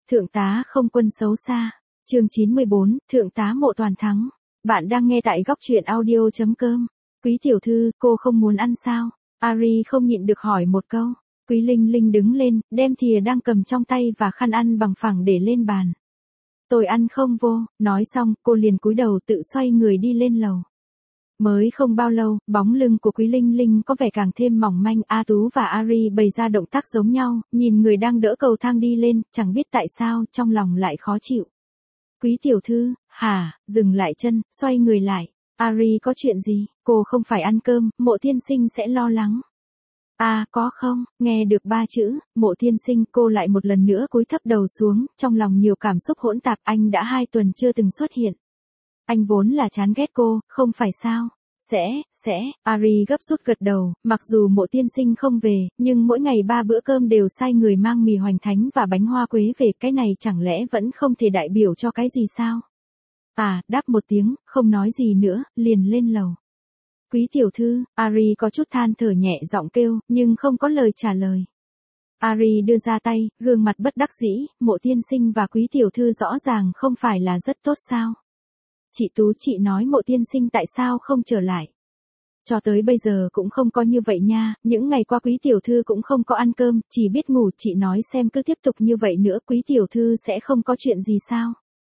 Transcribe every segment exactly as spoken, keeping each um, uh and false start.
Thượng tá không quân xấu xa. Chương chín mươi bốn, Thượng tá Mộ toàn thắng. Bạn đang nghe tại góc truyện audio chấm com. Quý tiểu thư, cô không muốn ăn sao? Ari không nhịn được hỏi một câu. Quý Linh Linh đứng lên, đem thìa đang cầm trong tay và khăn ăn bằng phẳng để lên bàn. Tôi ăn không vô, nói xong, cô liền cúi đầu tự xoay người đi lên lầu. Mới không bao lâu, bóng lưng của Quý Linh Linh có vẻ càng thêm mỏng manh. A Tú và Ari bày ra động tác giống nhau, nhìn người đang đỡ cầu thang đi lên, chẳng biết tại sao, trong lòng lại khó chịu. Quý tiểu thư, hả, dừng lại chân, xoay người lại. Ari có chuyện gì, cô không phải ăn cơm, Mộ tiên sinh sẽ lo lắng. À, có không, nghe được ba chữ, Mộ tiên sinh, cô lại một lần nữa cúi thấp đầu xuống, trong lòng nhiều cảm xúc hỗn tạp. Anh đã hai tuần chưa từng xuất hiện. Anh vốn là chán ghét cô, không phải sao? Sẽ, sẽ, Ari gấp rút gật đầu, mặc dù Mộ tiên sinh không về, nhưng mỗi ngày ba bữa cơm đều sai người mang mì hoành thánh và bánh hoa quế về, cái này chẳng lẽ vẫn không thể đại biểu cho cái gì sao? À, đáp một tiếng, không nói gì nữa, liền lên lầu. Quý tiểu thư, Ari có chút than thở nhẹ giọng kêu, nhưng không có lời trả lời. Ari đưa ra tay, gương mặt bất đắc dĩ, Mộ tiên sinh và quý tiểu thư rõ ràng không phải là rất tốt sao? Chị Tú, chị nói Mộ tiên sinh tại sao không trở lại? Cho tới bây giờ cũng không có như vậy nha, những ngày qua quý tiểu thư cũng không có ăn cơm, chỉ biết ngủ. Chị nói xem cứ tiếp tục như vậy nữa quý tiểu thư sẽ không có chuyện gì sao?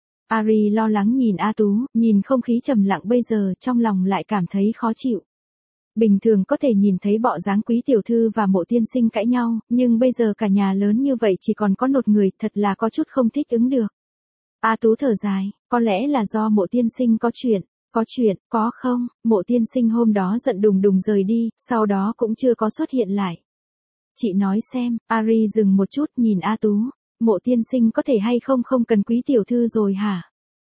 Ari lo lắng nhìn A Tú, nhìn không khí trầm lặng bây giờ, trong lòng lại cảm thấy khó chịu. Bình thường có thể nhìn thấy bộ dáng quý tiểu thư và Mộ tiên sinh cãi nhau, nhưng bây giờ cả nhà lớn như vậy chỉ còn có một người, thật là có chút không thích ứng được. A Tú thở dài, có lẽ là do Mộ tiên sinh có chuyện. Có chuyện, có không? Mộ tiên sinh hôm đó giận đùng đùng rời đi, sau đó cũng chưa có xuất hiện lại. Chị nói xem, Ari dừng một chút nhìn A Tú. Mộ tiên sinh có thể hay không không cần quý tiểu thư rồi hả?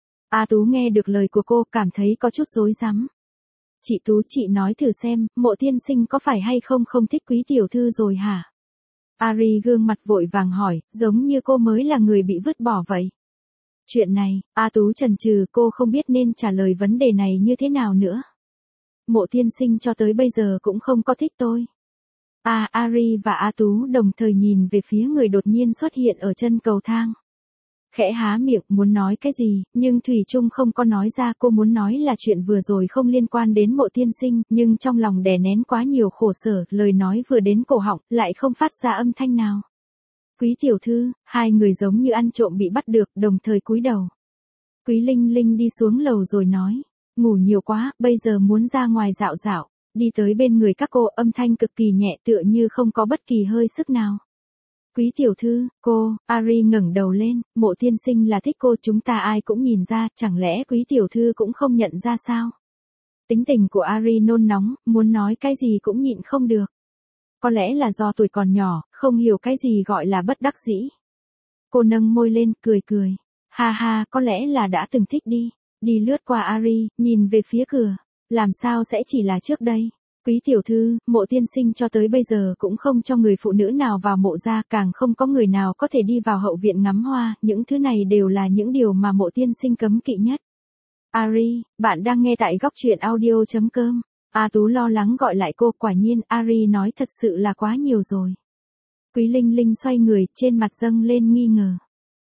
A Tú nghe được lời của cô, cảm thấy có chút rối rắm. Chị Tú, chị nói thử xem, Mộ tiên sinh có phải hay không không thích quý tiểu thư rồi hả? Ari gương mặt vội vàng hỏi, giống như cô mới là người bị vứt bỏ vậy. Chuyện này, A Tú chần chừ, cô không biết nên trả lời vấn đề này như thế nào nữa. Mộ tiên sinh cho tới bây giờ cũng không có thích tôi. À, Ari và A Tú đồng thời nhìn về phía người đột nhiên xuất hiện ở chân cầu thang. Khẽ há miệng muốn nói cái gì, nhưng Thủy Chung không có nói ra. Cô muốn nói là chuyện vừa rồi không liên quan đến Mộ tiên sinh, nhưng trong lòng đè nén quá nhiều khổ sở, lời nói vừa đến cổ họng, lại không phát ra âm thanh nào. Quý tiểu thư, hai người giống như ăn trộm bị bắt được, đồng thời cúi đầu. Quý Linh Linh đi xuống lầu rồi nói, ngủ nhiều quá, bây giờ muốn ra ngoài dạo dạo. Đi tới bên người các cô, âm thanh cực kỳ nhẹ tựa như không có bất kỳ hơi sức nào. Quý tiểu thư, cô, Ari ngẩng đầu lên, Mộ tiên sinh là thích cô, chúng ta ai cũng nhìn ra, chẳng lẽ quý tiểu thư cũng không nhận ra sao? Tính tình của Ari nôn nóng, muốn nói cái gì cũng nhịn không được. Có lẽ là do tuổi còn nhỏ, không hiểu cái gì gọi là bất đắc dĩ. Cô nâng môi lên, cười cười. Ha ha, có lẽ là đã từng thích đi. Đi lướt qua Ari, nhìn về phía cửa. Làm sao sẽ chỉ là trước đây? Quý tiểu thư, Mộ tiên sinh cho tới bây giờ cũng không cho người phụ nữ nào vào mộ gia, càng không có người nào có thể đi vào hậu viện ngắm hoa, những thứ này đều là những điều mà Mộ tiên sinh cấm kỵ nhất. Ari, bạn đang nghe tại góc truyện audio chấm com. A Tú lo lắng gọi lại cô, quả nhiên, Ari nói thật sự là quá nhiều rồi. Quý Linh Linh xoay người, trên mặt dâng lên nghi ngờ.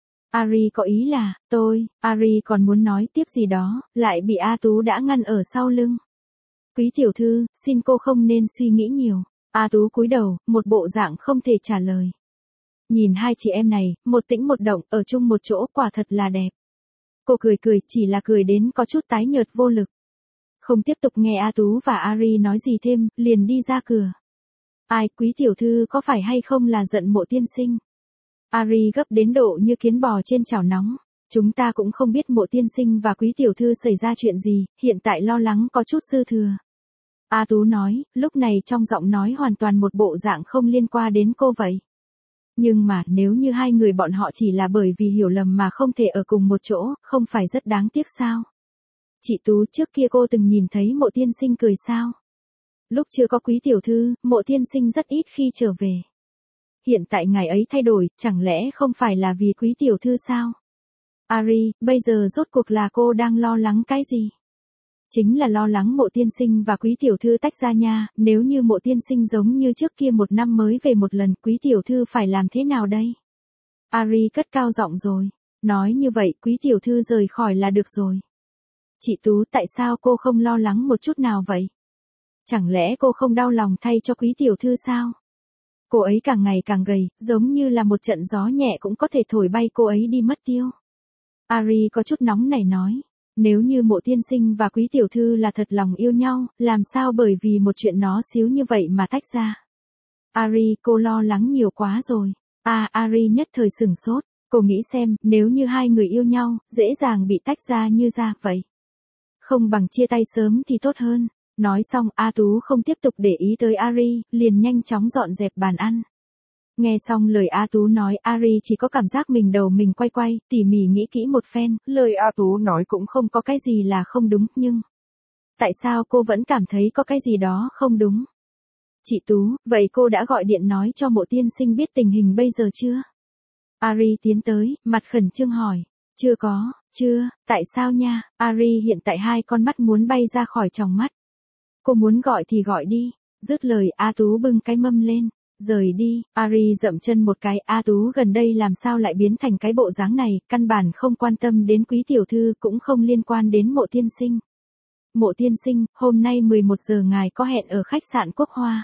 Ari có ý là, tôi, Ari còn muốn nói tiếp gì đó, lại bị A Tú đã ngăn ở sau lưng. Quý tiểu thư, xin cô không nên suy nghĩ nhiều. A Tú cúi đầu, một bộ dạng không thể trả lời. Nhìn hai chị em này, một tĩnh một động, ở chung một chỗ, quả thật là đẹp. Cô cười cười, chỉ là cười đến có chút tái nhợt vô lực. Không tiếp tục nghe A Tú và Ari nói gì thêm, liền đi ra cửa. Ai, quý tiểu thư có phải hay không là giận Mộ tiên sinh? Ari gấp đến độ như kiến bò trên chảo nóng. Chúng ta cũng không biết Mộ tiên sinh và quý tiểu thư xảy ra chuyện gì, hiện tại lo lắng có chút dư thừa. A Tú nói, lúc này trong giọng nói hoàn toàn một bộ dạng không liên quan đến cô vậy. Nhưng mà, nếu như hai người bọn họ chỉ là bởi vì hiểu lầm mà không thể ở cùng một chỗ, không phải rất đáng tiếc sao? Chị Tú, trước kia cô từng nhìn thấy Mộ tiên sinh cười sao? Lúc chưa có quý tiểu thư, Mộ tiên sinh rất ít khi trở về. Hiện tại ngài ấy thay đổi, chẳng lẽ không phải là vì quý tiểu thư sao? Ari, bây giờ rốt cuộc là cô đang lo lắng cái gì? Chính là lo lắng Mộ tiên sinh và quý tiểu thư tách ra nha, nếu như Mộ tiên sinh giống như trước kia một năm mới về một lần, quý tiểu thư phải làm thế nào đây? Ari cất cao giọng rồi. Nói như vậy quý tiểu thư rời khỏi là được rồi. Chị Tú, tại sao cô không lo lắng một chút nào vậy? Chẳng lẽ cô không đau lòng thay cho quý tiểu thư sao? Cô ấy càng ngày càng gầy, giống như là một trận gió nhẹ cũng có thể thổi bay cô ấy đi mất tiêu. Ari có chút nóng nảy nói. Nếu như Mộ tiên sinh và quý tiểu thư là thật lòng yêu nhau, làm sao bởi vì một chuyện nó xíu như vậy mà tách ra? Ari, cô lo lắng nhiều quá rồi. À, Ari nhất thời sửng sốt. Cô nghĩ xem, nếu như hai người yêu nhau, dễ dàng bị tách ra như ra vậy. Không bằng chia tay sớm thì tốt hơn. Nói xong, A Tú không tiếp tục để ý tới Ari, liền nhanh chóng dọn dẹp bàn ăn. Nghe xong lời A Tú nói, Ari chỉ có cảm giác mình đầu mình quay quay, tỉ mỉ nghĩ kỹ một phen, lời A Tú nói cũng không có cái gì là không đúng, nhưng... Tại sao cô vẫn cảm thấy có cái gì đó không đúng? Chị Tú, vậy cô đã gọi điện nói cho Mộ tiên sinh biết tình hình bây giờ chưa? Ari tiến tới, mặt khẩn trương hỏi. Chưa có, chưa, tại sao nha? Ari hiện tại hai con mắt muốn bay ra khỏi tròng mắt. Cô muốn gọi thì gọi đi. Dứt lời, A Tú bưng cái mâm lên. Rời đi. Ari dậm chân một cái. A Tú gần đây làm sao lại biến thành cái bộ dáng này, căn bản không quan tâm đến quý tiểu thư, cũng không liên quan đến Mộ tiên sinh. Mộ tiên sinh, hôm nay mười một giờ ngài có hẹn ở khách sạn Quốc Hoa.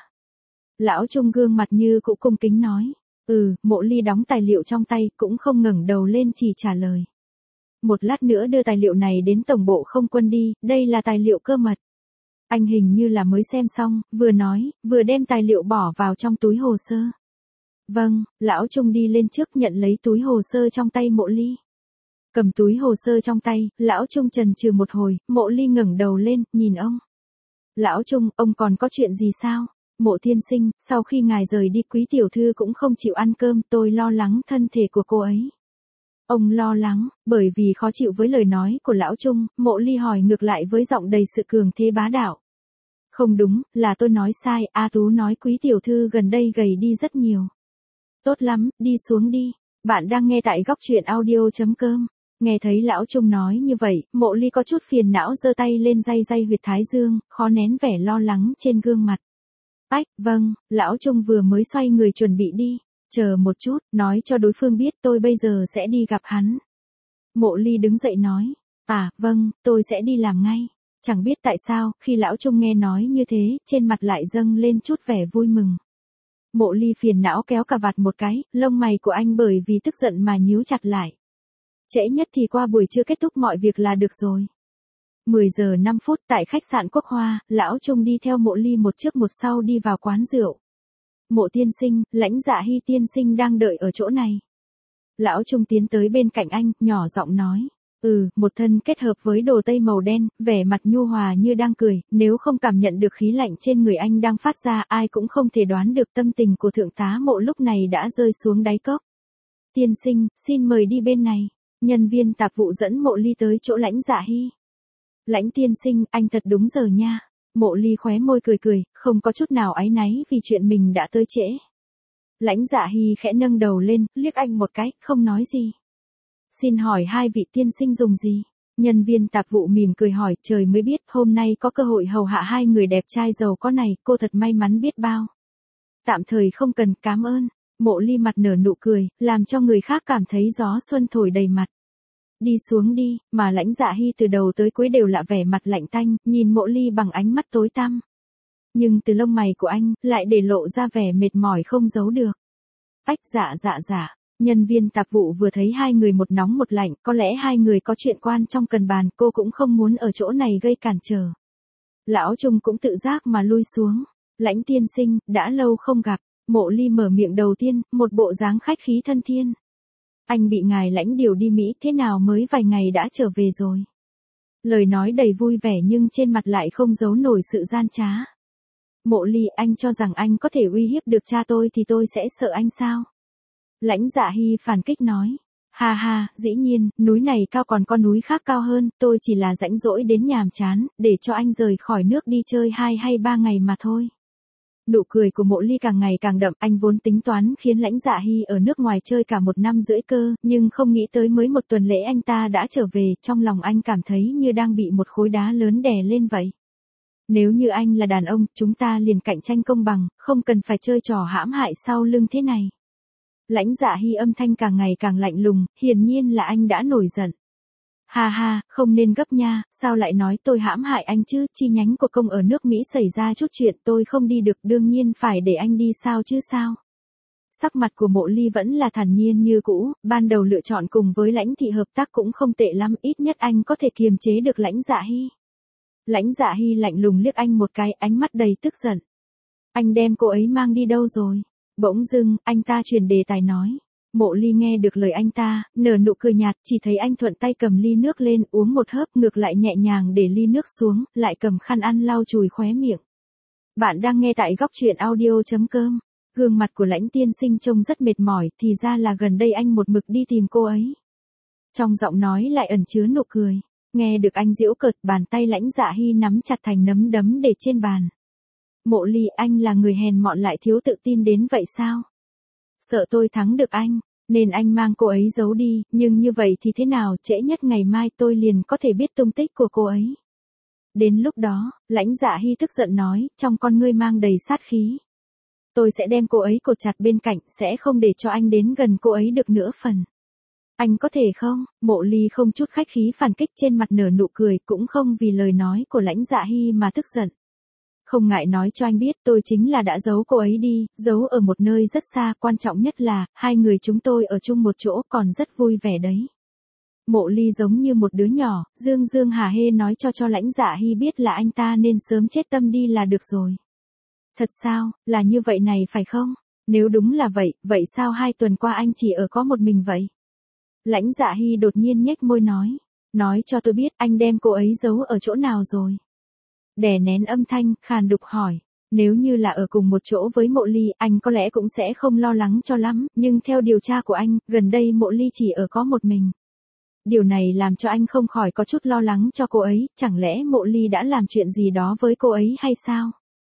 Lão Trung gương mặt như cũ cung kính nói. Ừ, Mộ Ly đóng tài liệu trong tay, cũng không ngẩng đầu lên chỉ trả lời. Một lát nữa đưa tài liệu này đến tổng bộ không quân đi, đây là tài liệu cơ mật. Anh hình như là mới xem xong, vừa nói, vừa đem tài liệu bỏ vào trong túi hồ sơ. Vâng, Lão Trung đi lên trước nhận lấy túi hồ sơ trong tay Mộ Ly. Cầm túi hồ sơ trong tay, Lão Trung chần chừ một hồi, Mộ Ly ngẩng đầu lên, nhìn ông. Lão Trung, ông còn có chuyện gì sao? Mộ tiên sinh, sau khi ngài rời đi quý tiểu thư cũng không chịu ăn cơm, tôi lo lắng thân thể của cô ấy. Ông lo lắng, bởi vì khó chịu với lời nói của Lão Trung, Mộ Ly hỏi ngược lại với giọng đầy sự cường thế bá đạo. Không đúng, là tôi nói sai, A Tú nói quý tiểu thư gần đây gầy đi rất nhiều. Tốt lắm, đi xuống đi. Bạn đang nghe tại góc truyện audio chấm com. Nghe thấy Lão Trung nói như vậy, Mộ Ly có chút phiền não giơ tay lên day day huyệt thái dương, khó nén vẻ lo lắng trên gương mặt. Ách, vâng, Lão Trung vừa mới xoay người chuẩn bị đi. Chờ một chút, nói cho đối phương biết tôi bây giờ sẽ đi gặp hắn. Mộ Ly đứng dậy nói. À, vâng, tôi sẽ đi làm ngay. Chẳng biết tại sao, khi Lão Trung nghe nói như thế, trên mặt lại dâng lên chút vẻ vui mừng. Mộ Ly phiền não kéo cà vạt một cái, lông mày của anh bởi vì tức giận mà nhíu chặt lại. Trễ nhất thì qua buổi trưa kết thúc mọi việc là được rồi. mười giờ năm phút tại khách sạn Quốc Hoa, Lão Trung đi theo Mộ Ly một trước một sau đi vào quán rượu. Mộ tiên sinh, Lãnh Dạ Hy tiên sinh đang đợi ở chỗ này. Lão Trung tiến tới bên cạnh anh, nhỏ giọng nói. Ừ, một thân kết hợp với đồ tây màu đen, vẻ mặt nhu hòa như đang cười, nếu không cảm nhận được khí lạnh trên người anh đang phát ra, ai cũng không thể đoán được tâm tình của thượng tá Mộ lúc này đã rơi xuống đáy cốc. Tiên sinh, xin mời đi bên này. Nhân viên tạp vụ dẫn Mộ Ly tới chỗ Lãnh Dạ Hy. Lãnh tiên sinh, anh thật đúng giờ nha. Mộ Ly khóe môi cười cười, không có chút nào áy náy vì chuyện mình đã tới trễ. Lãnh Dạ Hy khẽ nâng đầu lên, liếc anh một cái, không nói gì. Xin hỏi hai vị tiên sinh dùng gì? Nhân viên tạp vụ mỉm cười hỏi, trời mới biết, hôm nay có cơ hội hầu hạ hai người đẹp trai giàu có này, cô thật may mắn biết bao. Tạm thời không cần, cảm ơn. Mộ Ly mặt nở nụ cười, làm cho người khác cảm thấy gió xuân thổi đầy mặt. Đi xuống đi, mà Lãnh Dạ Hy từ đầu tới cuối đều là vẻ mặt lạnh tanh, nhìn Mộ Ly bằng ánh mắt tối tăm. Nhưng từ lông mày của anh, lại để lộ ra vẻ mệt mỏi không giấu được. Ách dạ dạ dạ, nhân viên tạp vụ vừa thấy hai người một nóng một lạnh, có lẽ hai người có chuyện quan trong cần bàn, cô cũng không muốn ở chỗ này gây cản trở. Lão Trung cũng tự giác mà lui xuống. Lãnh tiên sinh, đã lâu không gặp. Mộ Ly mở miệng đầu tiên, một bộ dáng khách khí thân thiên. Anh bị ngài Lãnh điều đi Mỹ, thế nào mới vài ngày đã trở về rồi? Lời nói đầy vui vẻ nhưng trên mặt lại không giấu nổi sự gian trá. Mộ Ly, anh cho rằng anh có thể uy hiếp được cha tôi thì tôi sẽ sợ anh sao? Lãnh Dạ Hy phản kích nói. Ha ha, dĩ nhiên, núi này cao còn có núi khác cao hơn, tôi chỉ là rãnh rỗi đến nhàm chán, để cho anh rời khỏi nước đi chơi hai hay ba ngày mà thôi. Nụ cười của Mộ Ly càng ngày càng đậm, anh vốn tính toán khiến Lãnh Dạ Hy ở nước ngoài chơi cả một năm rưỡi cơ, nhưng không nghĩ tới mới một tuần lễ anh ta đã trở về, trong lòng anh cảm thấy như đang bị một khối đá lớn đè lên vậy. Nếu như anh là đàn ông, chúng ta liền cạnh tranh công bằng, không cần phải chơi trò hãm hại sau lưng thế này. Lãnh Dạ Hy âm thanh càng ngày càng lạnh lùng, hiển nhiên là anh đã nổi giận. Ha ha, không nên gấp nha, sao lại nói tôi hãm hại anh chứ, chi nhánh của công ở nước Mỹ xảy ra chút chuyện tôi không đi được, đương nhiên phải để anh đi sao chứ sao. Sắc mặt của Mộ Ly vẫn là thản nhiên như cũ, ban đầu lựa chọn cùng với Lãnh Thị hợp tác cũng không tệ lắm, ít nhất anh có thể kiềm chế được Lãnh Dạ Hy. Lãnh Dạ Hy lạnh lùng liếc anh một cái, ánh mắt đầy tức giận. Anh đem cô ấy mang đi đâu rồi? Bỗng dưng, anh ta chuyển đề tài nói. Mộ Ly nghe được lời anh ta, nở nụ cười nhạt, chỉ thấy anh thuận tay cầm ly nước lên, uống một hớp, ngược lại nhẹ nhàng để ly nước xuống, lại cầm khăn ăn lau chùi khóe miệng. Bạn đang nghe tại góc truyện audio.com. Gương mặt của Lãnh tiên sinh trông rất mệt mỏi, thì ra là gần đây anh một mực đi tìm cô ấy. Trong giọng nói lại ẩn chứa nụ cười. Nghe được anh giễu cợt, bàn tay Lãnh Dạ Hy nắm chặt thành nắm đấm để trên bàn. Mộ Ly, anh là người hèn mọn lại thiếu tự tin đến vậy sao? Sợ tôi thắng được anh, nên anh mang cô ấy giấu đi, nhưng như vậy thì thế nào, trễ nhất ngày mai tôi liền có thể biết tung tích của cô ấy. Đến lúc đó, Lãnh Dạ Hy tức giận nói, trong con ngươi mang đầy sát khí. Tôi sẽ đem cô ấy cột chặt bên cạnh, sẽ không để cho anh đến gần cô ấy được nữa phần. Anh có thể không? Mộ Ly không chút khách khí phản kích, trên mặt nở nụ cười, cũng không vì lời nói của Lãnh Dạ Hy mà tức giận. Không ngại nói cho anh biết, tôi chính là đã giấu cô ấy đi, giấu ở một nơi rất xa, quan trọng nhất là, hai người chúng tôi ở chung một chỗ còn rất vui vẻ đấy. Mộ Ly giống như một đứa nhỏ, dương dương hả hê nói cho cho Lãnh Dạ Hy biết là anh ta nên sớm chết tâm đi là được rồi. Thật sao, là như vậy này phải không? Nếu đúng là vậy, vậy sao hai tuần qua anh chỉ ở có một mình vậy? Lãnh Dạ Hy đột nhiên nhếch môi nói. Nói cho tôi biết anh đem cô ấy giấu ở chỗ nào rồi. Đè nén âm thanh, khàn đục hỏi. Nếu như là ở cùng một chỗ với Mộ Ly, anh có lẽ cũng sẽ không lo lắng cho lắm, nhưng theo điều tra của anh, gần đây Mộ Ly chỉ ở có một mình. Điều này làm cho anh không khỏi có chút lo lắng cho cô ấy, chẳng lẽ Mộ Ly đã làm chuyện gì đó với cô ấy hay sao?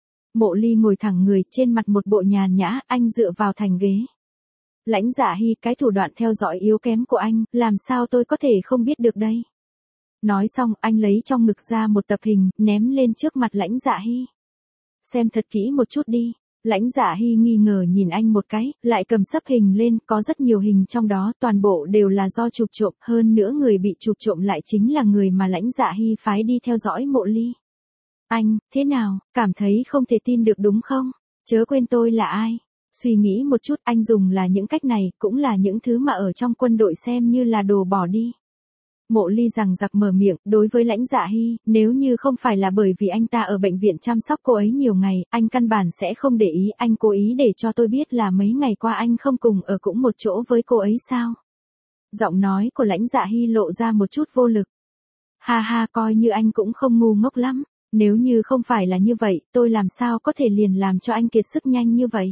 Mộ Ly ngồi thẳng người, trên mặt một bộ nhàn nhã, anh dựa vào thành ghế. Lãnh Dạ Hy, cái thủ đoạn theo dõi yếu kém của anh, làm sao tôi có thể không biết được đây? Nói xong, anh lấy trong ngực ra một tập hình, ném lên trước mặt Lãnh Dạ Hy. Xem thật kỹ một chút đi. Lãnh Dạ Hy nghi ngờ nhìn anh một cái, lại cầm sấp hình lên, có rất nhiều hình trong đó, toàn bộ đều là do chụp trộm, hơn nữa người bị chụp trộm lại chính là người mà Lãnh Dạ Hy phái đi theo dõi Mộ Ly. Anh, thế nào, cảm thấy không thể tin được đúng không? Chớ quên tôi là ai. Suy nghĩ một chút, anh dùng là những cách này, cũng là những thứ mà ở trong quân đội xem như là đồ bỏ đi. Mộ Ly rằng giặc mở miệng, đối với Lãnh Dạ Hy, nếu như không phải là bởi vì anh ta ở bệnh viện chăm sóc cô ấy nhiều ngày, anh căn bản sẽ không để ý, anh cố ý để cho tôi biết là mấy ngày qua anh không cùng ở cũng một chỗ với cô ấy sao? Giọng nói của Lãnh Dạ Hy lộ ra một chút vô lực. Ha ha, coi như anh cũng không ngu ngốc lắm, nếu như không phải là như vậy, tôi làm sao có thể liền làm cho anh kiệt sức nhanh như vậy?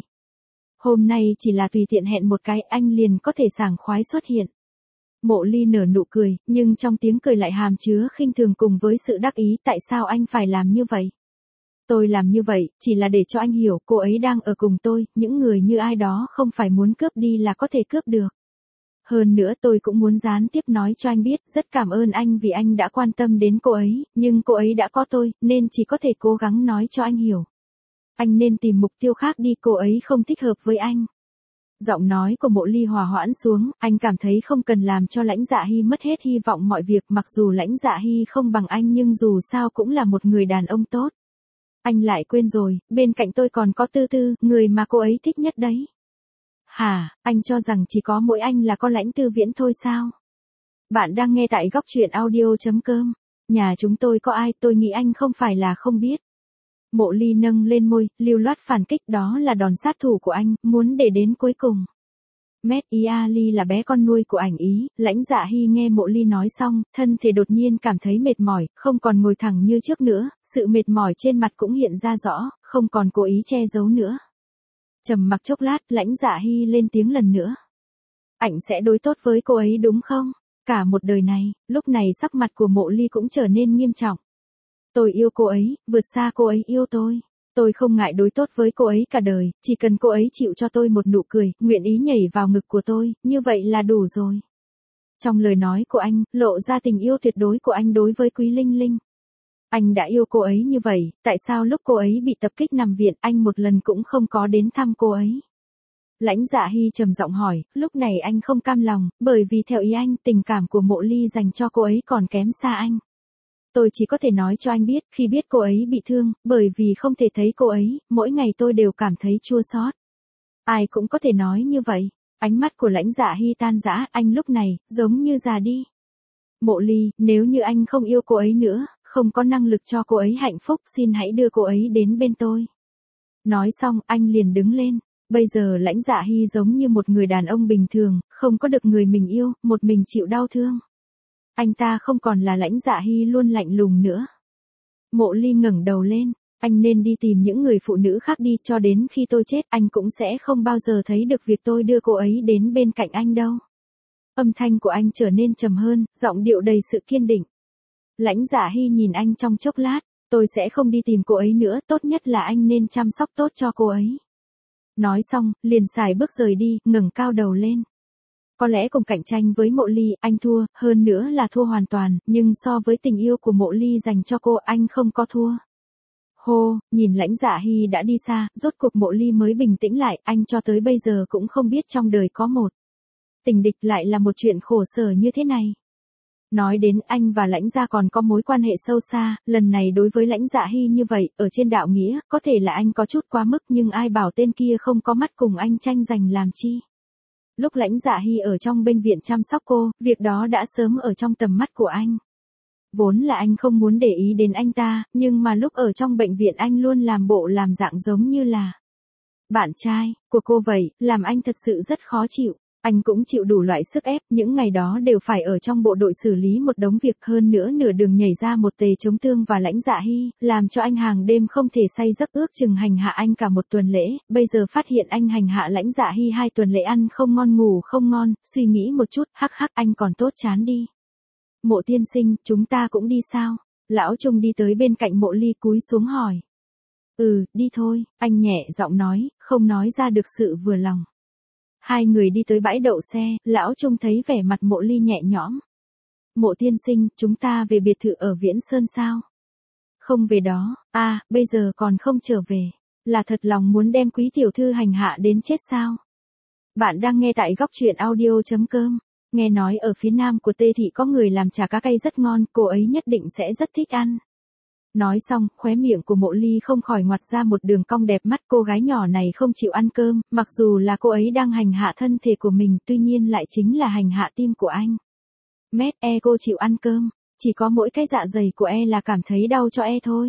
Hôm nay chỉ là tùy tiện hẹn một cái, anh liền có thể sảng khoái xuất hiện. Mộ Ly nở nụ cười, nhưng trong tiếng cười lại hàm chứa khinh thường cùng với sự đắc ý, tại sao anh phải làm như vậy? Tôi làm như vậy, chỉ là để cho anh hiểu, cô ấy đang ở cùng tôi, những người như ai đó không phải muốn cướp đi là có thể cướp được. Hơn nữa tôi cũng muốn gián tiếp nói cho anh biết, rất cảm ơn anh vì anh đã quan tâm đến cô ấy, nhưng cô ấy đã có tôi, nên chỉ có thể cố gắng nói cho anh hiểu. Anh nên tìm mục tiêu khác đi, cô ấy không thích hợp với anh. Giọng nói của Mộ Ly hòa hoãn xuống, anh cảm thấy không cần làm cho Lãnh Dạ Hy mất hết hy vọng mọi việc, mặc dù Lãnh Dạ Hy không bằng anh nhưng dù sao cũng là một người đàn ông tốt. Anh lại quên rồi, bên cạnh tôi còn có Tư Tư, người mà cô ấy thích nhất đấy. Hả, anh cho rằng chỉ có mỗi anh là có Lãnh Tư Viễn thôi sao? Bạn đang nghe tại góc truyện audio.com. Nhà chúng tôi có ai, tôi nghĩ anh không phải là không biết. Mộ Ly nâng lên môi, lưu loát phản kích, đó là đòn sát thủ của anh, muốn để đến cuối cùng. Met Ly là bé con nuôi của ảnh Ý, Lãnh Dạ Hy nghe Mộ Ly nói xong, thân thể đột nhiên cảm thấy mệt mỏi, không còn ngồi thẳng như trước nữa, sự mệt mỏi trên mặt cũng hiện ra rõ, không còn cố ý che giấu nữa. Trầm mặc chốc lát, Lãnh Dạ Hy lên tiếng lần nữa. Ảnh sẽ đối tốt với cô ấy đúng không? Cả một đời này, lúc này sắc mặt của Mộ Ly cũng trở nên nghiêm trọng. Tôi yêu cô ấy, vượt xa cô ấy yêu tôi. Tôi không ngại đối tốt với cô ấy cả đời, chỉ cần cô ấy chịu cho tôi một nụ cười, nguyện ý nhảy vào ngực của tôi, như vậy là đủ rồi. Trong lời nói của anh, lộ ra tình yêu tuyệt đối của anh đối với Quý Linh Linh. Anh đã yêu cô ấy như vậy, tại sao lúc cô ấy bị tập kích nằm viện anh một lần cũng không có đến thăm cô ấy? Lãnh Dạ Hy trầm giọng hỏi, lúc này anh không cam lòng, bởi vì theo ý anh, tình cảm của Mộ Ly dành cho cô ấy còn kém xa anh. Tôi chỉ có thể nói cho anh biết, khi biết cô ấy bị thương, bởi vì không thể thấy cô ấy, mỗi ngày tôi đều cảm thấy chua xót. Ai cũng có thể nói như vậy. Ánh mắt của Lãnh Dạ Hy tan rã, anh lúc này, giống như già đi. Mộ Ly, nếu như anh không yêu cô ấy nữa, không có năng lực cho cô ấy hạnh phúc, xin hãy đưa cô ấy đến bên tôi. Nói xong, anh liền đứng lên. Bây giờ Lãnh Dạ Hy giống như một người đàn ông bình thường, không có được người mình yêu, một mình chịu đau thương. Anh ta không còn là Lãnh Dạ Hy luôn lạnh lùng nữa. Mộ Ly ngẩng đầu lên, anh nên đi tìm những người phụ nữ khác đi, cho đến khi tôi chết anh cũng sẽ không bao giờ thấy được việc tôi đưa cô ấy đến bên cạnh anh đâu. Âm thanh của anh trở nên trầm hơn, giọng điệu đầy sự kiên định. Lãnh Dạ Hy nhìn anh trong chốc lát, tôi sẽ không đi tìm cô ấy nữa, tốt nhất là anh nên chăm sóc tốt cho cô ấy. Nói xong, liền xài bước rời đi, ngẩng cao đầu lên. Có lẽ cùng cạnh tranh với Mộ Ly, anh thua, hơn nữa là thua hoàn toàn, nhưng so với tình yêu của Mộ Ly dành cho cô, anh không có thua. Hô, nhìn Lãnh Dạ Hy đã đi xa, rốt cuộc Mộ Ly mới bình tĩnh lại, anh cho tới bây giờ cũng không biết trong đời có một tình địch lại là một chuyện khổ sở như thế này. Nói đến anh và Lãnh gia còn có mối quan hệ sâu xa, lần này đối với Lãnh Dạ Hy như vậy, ở trên đạo nghĩa, có thể là anh có chút quá mức nhưng ai bảo tên kia không có mắt cùng anh tranh giành làm chi. Lúc Lãnh Dạ Hy ở trong bệnh viện chăm sóc cô, việc đó đã sớm ở trong tầm mắt của anh. Vốn là anh không muốn để ý đến anh ta, nhưng mà lúc ở trong bệnh viện anh luôn làm bộ làm dạng giống như là bạn trai của cô vậy, làm anh thật sự rất khó chịu. Anh cũng chịu đủ loại sức ép, những ngày đó đều phải ở trong bộ đội xử lý một đống việc, hơn nữa nửa đường nhảy ra một tề chống thương và Lãnh Dạ Hy, làm cho anh hàng đêm không thể say giấc, ước chừng hành hạ anh cả một tuần lễ, bây giờ phát hiện anh hành hạ Lãnh Dạ Hy hai tuần lễ ăn không ngon ngủ không ngon, suy nghĩ một chút, hắc hắc anh còn tốt chán đi. Mộ tiên sinh, chúng ta cũng đi sao? Lão Trung đi tới bên cạnh Mộ Ly cúi xuống hỏi. Ừ, đi thôi, anh nhẹ giọng nói, không nói ra được sự vừa lòng. Hai người đi tới bãi đậu xe, Lão Trung thấy vẻ mặt Mộ Ly nhẹ nhõm. Mộ tiên sinh, chúng ta về biệt thự ở Viễn Sơn sao? Không về đó, à, bây giờ còn không trở về. Là thật lòng muốn đem quý tiểu thư hành hạ đến chết sao? Bạn đang nghe tại góc truyện audio chấm com. Nghe nói ở phía nam của Tê Thị có người làm chả cá cay rất ngon, cô ấy nhất định sẽ rất thích ăn. Nói xong, khóe miệng của Mộ Ly không khỏi ngoặt ra một đường cong đẹp mắt, cô gái nhỏ này không chịu ăn cơm, mặc dù là cô ấy đang hành hạ thân thể của mình, tuy nhiên lại chính là hành hạ tim của anh. Mét e cô chịu ăn cơm, chỉ có mỗi cái dạ dày của e là cảm thấy đau cho e thôi.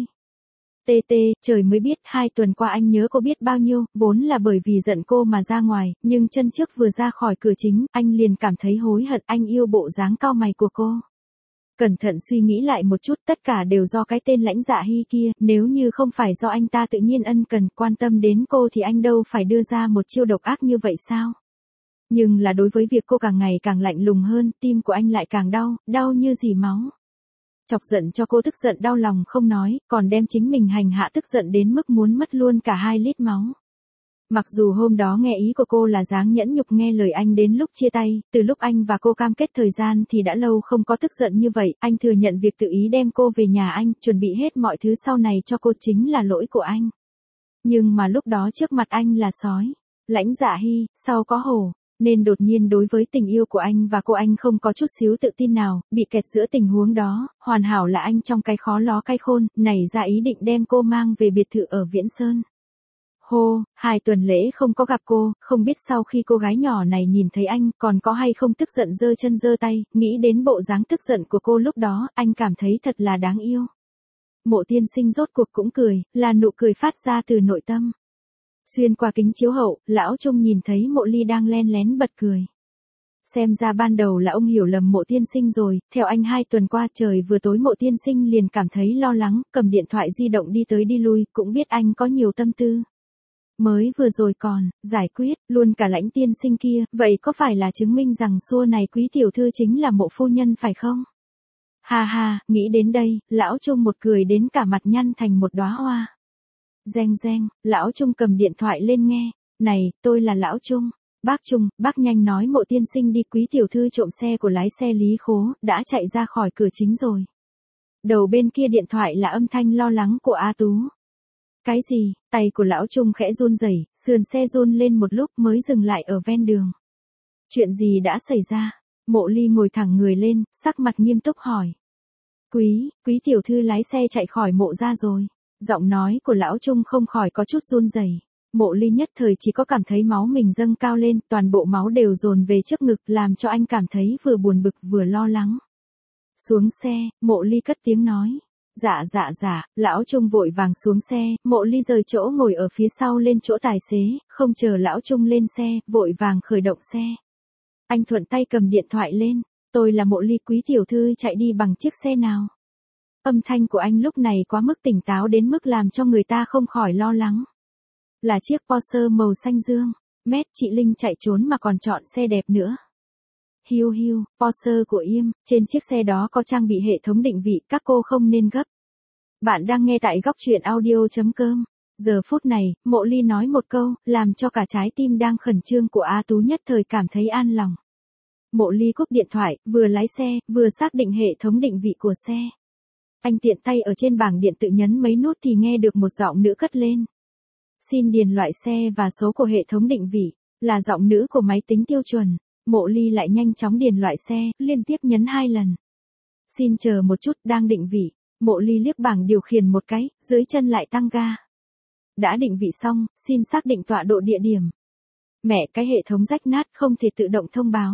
Tê tê, trời mới biết hai tuần qua anh nhớ cô biết bao nhiêu, vốn là bởi vì giận cô mà ra ngoài, nhưng chân trước vừa ra khỏi cửa chính, anh liền cảm thấy hối hận, anh yêu bộ dáng cau mày của cô. Cẩn thận suy nghĩ lại một chút, tất cả đều do cái tên Lãnh Dạ Hy kia, nếu như không phải do anh ta tự nhiên ân cần quan tâm đến cô thì anh đâu phải đưa ra một chiêu độc ác như vậy sao? Nhưng là đối với việc cô càng ngày càng lạnh lùng hơn, tim của anh lại càng đau, đau như dì máu. Chọc giận cho cô tức giận đau lòng không nói, còn đem chính mình hành hạ tức giận đến mức muốn mất luôn cả hai lít máu. Mặc dù hôm đó nghe ý của cô là dáng nhẫn nhục nghe lời anh đến lúc chia tay, từ lúc anh và cô cam kết thời gian thì đã lâu không có tức giận như vậy, anh thừa nhận việc tự ý đem cô về nhà anh, chuẩn bị hết mọi thứ sau này cho cô chính là lỗi của anh. Nhưng mà lúc đó trước mặt anh là sói, Lãnh Dạ Hy, sau có hổ, nên đột nhiên đối với tình yêu của anh và cô anh không có chút xíu tự tin nào, bị kẹt giữa tình huống đó, hoàn hảo là anh trong cái khó ló cái khôn, nảy ra ý định đem cô mang về biệt thự ở Viễn Sơn. Hô, hai tuần lễ không có gặp cô, không biết sau khi cô gái nhỏ này nhìn thấy anh còn có hay không tức giận giơ chân giơ tay, nghĩ đến bộ dáng tức giận của cô lúc đó, anh cảm thấy thật là đáng yêu. Mộ tiên sinh rốt cuộc cũng cười, là nụ cười phát ra từ nội tâm. Xuyên qua kính chiếu hậu, Lão Trung nhìn thấy Mộ Ly đang len lén bật cười. Xem ra ban đầu là ông hiểu lầm Mộ tiên sinh rồi, theo anh hai tuần qua trời vừa tối Mộ tiên sinh liền cảm thấy lo lắng, cầm điện thoại di động đi tới đi lui, cũng biết anh có nhiều tâm tư. Mới vừa rồi còn, giải quyết, luôn cả Lãnh tiên sinh kia, vậy có phải là chứng minh rằng xua này quý tiểu thư chính là Mộ phu nhân phải không? Ha ha, nghĩ đến đây, Lão Trung một cười đến cả mặt nhăn thành một đóa hoa. Reng reng, Lão Trung cầm điện thoại lên nghe, này, tôi là Lão Trung. Bác Trung, bác nhanh nói Mộ tiên sinh đi, quý tiểu thư trộm xe của lái xe Lý Khố, đã chạy ra khỏi cửa chính rồi. Đầu bên kia điện thoại là âm thanh lo lắng của A Tú. Cái gì? Tay của lão Trung khẽ run rẩy, sườn xe run lên một lúc mới dừng lại ở ven đường. Chuyện gì đã xảy ra? Mộ Ly ngồi thẳng người lên, sắc mặt nghiêm túc hỏi. Quý, quý tiểu thư lái xe chạy khỏi mộ ra rồi. Giọng nói của lão Trung không khỏi có chút run rẩy. Mộ Ly nhất thời chỉ có cảm thấy máu mình dâng cao lên, toàn bộ máu đều dồn về trước ngực làm cho anh cảm thấy vừa buồn bực vừa lo lắng. Xuống xe, Mộ Ly cất tiếng nói. Dạ dạ dạ, lão Trung vội vàng xuống xe, Mộ Ly rời chỗ ngồi ở phía sau lên chỗ tài xế, không chờ lão Trung lên xe, vội vàng khởi động xe. Anh thuận tay cầm điện thoại lên, tôi là Mộ Ly, quý tiểu thư chạy đi bằng chiếc xe nào? Âm thanh của anh lúc này quá mức tỉnh táo đến mức làm cho người ta không khỏi lo lắng. Là chiếc Porsche màu xanh dương, mét chị Linh chạy trốn mà còn chọn xe đẹp nữa. Hiu hiu, Porsche của Yêm, trên chiếc xe đó có trang bị hệ thống định vị, các cô không nên gấp. Bạn đang nghe tại góc truyện audio.com. Giờ phút này, Mộ Ly nói một câu, làm cho cả trái tim đang khẩn trương của A Tú nhất thời cảm thấy an lòng. Mộ Ly cúp điện thoại, vừa lái xe, vừa xác định hệ thống định vị của xe. Anh tiện tay ở trên bảng điện tự nhấn mấy nút thì nghe được một giọng nữ cất lên. Xin điền loại xe và số của hệ thống định vị, là giọng nữ của máy tính tiêu chuẩn. Mộ Ly lại nhanh chóng điền loại xe, liên tiếp nhấn hai lần. Xin chờ một chút, đang định vị. Mộ Ly liếc bảng điều khiển một cái, dưới chân lại tăng ga. Đã định vị xong, xin xác định tọa độ địa điểm. Mẹ, cái hệ thống rách nát không thể tự động thông báo.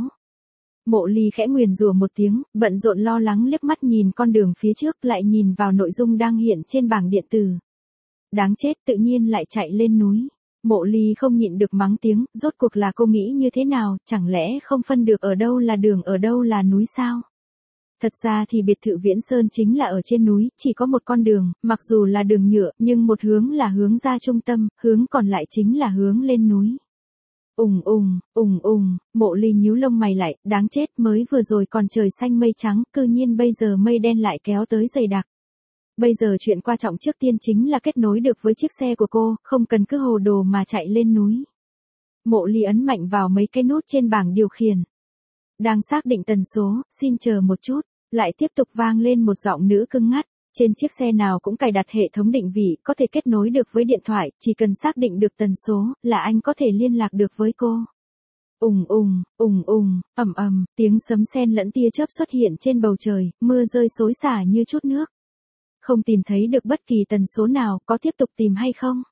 Mộ Ly khẽ nguyền rủa một tiếng, bận rộn lo lắng liếc mắt nhìn con đường phía trước, lại nhìn vào nội dung đang hiện trên bảng điện tử. Đáng chết, tự nhiên lại chạy lên núi. Mộ Ly không nhịn được mắng tiếng, rốt cuộc là cô nghĩ như thế nào, chẳng lẽ không phân được ở đâu là đường ở đâu là núi sao? Thật ra thì biệt thự Viễn Sơn chính là ở trên núi, chỉ có một con đường, mặc dù là đường nhựa, nhưng một hướng là hướng ra trung tâm, hướng còn lại chính là hướng lên núi. Ùng ùng, ùng ùng, Mộ Ly nhíu lông mày lại, đáng chết, mới vừa rồi còn trời xanh mây trắng, cư nhiên bây giờ mây đen lại kéo tới dày đặc. Bây giờ chuyện quan trọng trước tiên chính là kết nối được với chiếc xe của cô, không cần cứ hồ đồ mà chạy lên núi. Mộ Ly ấn mạnh vào mấy cái nút trên bảng điều khiển. Đang xác định tần số, xin chờ một chút, lại tiếp tục vang lên một giọng nữ cứng ngắt. Trên chiếc xe nào cũng cài đặt hệ thống định vị, có thể kết nối được với điện thoại, chỉ cần xác định được tần số, là anh có thể liên lạc được với cô. Ùng ùng, ùng ùng, ầm ầm, tiếng sấm sét lẫn tia chớp xuất hiện trên bầu trời, mưa rơi xối xả như chút nước. Không tìm thấy được bất kỳ tần số nào, có tiếp tục tìm hay không?